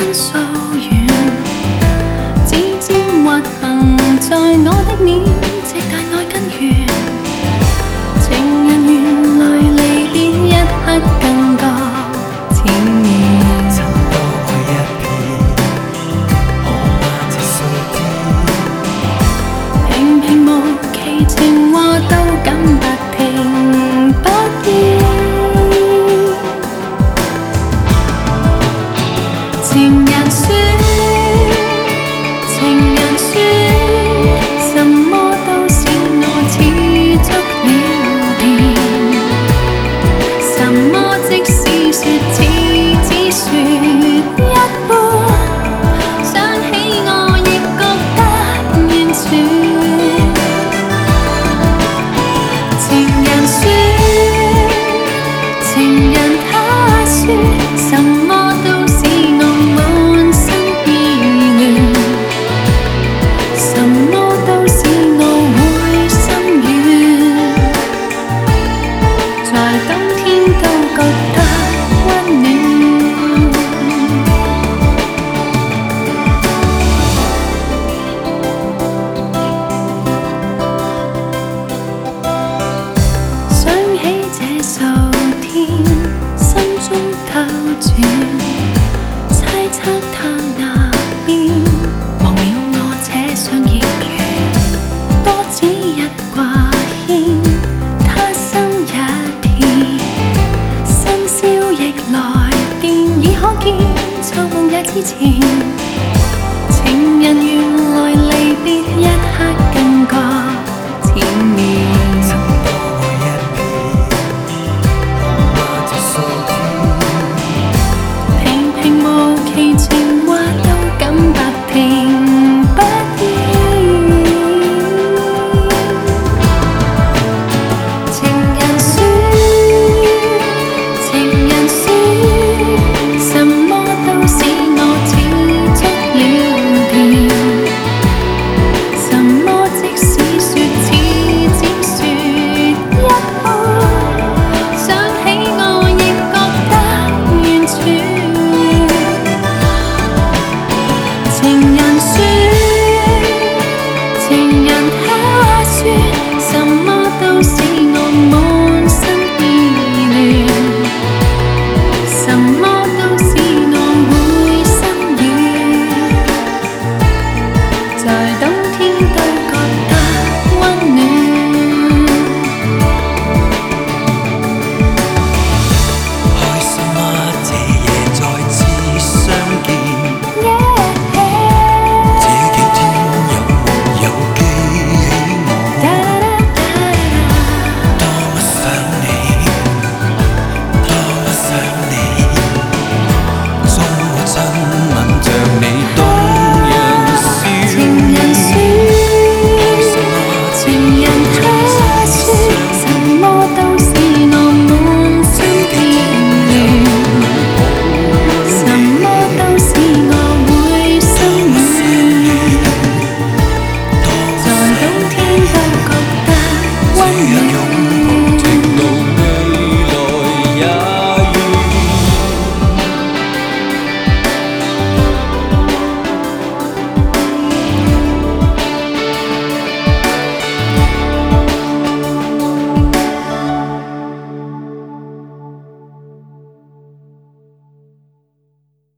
分數完，指尖滑行在我的面，這大愛根源。情人原來離別一刻更覺纏綿。 尋到愛一片，可把這數天， 平平無奇情話都敢不停不厭。情人說，情人說，什麼都是我似觸了電。什麼即使說似只說一半，想起我亦覺得完全。情人說，情人他說，什麼都使我滿心意亂，什麼都使我會心軟，在冬天都覺得溫暖。想起這數天，心中兜轉，猜測他那邊，忘了我這雙亦如多指一掛牽。他心一片，深宵亦來電，已可見錯夢也之前。情人原來離別一刻更覺纏綿。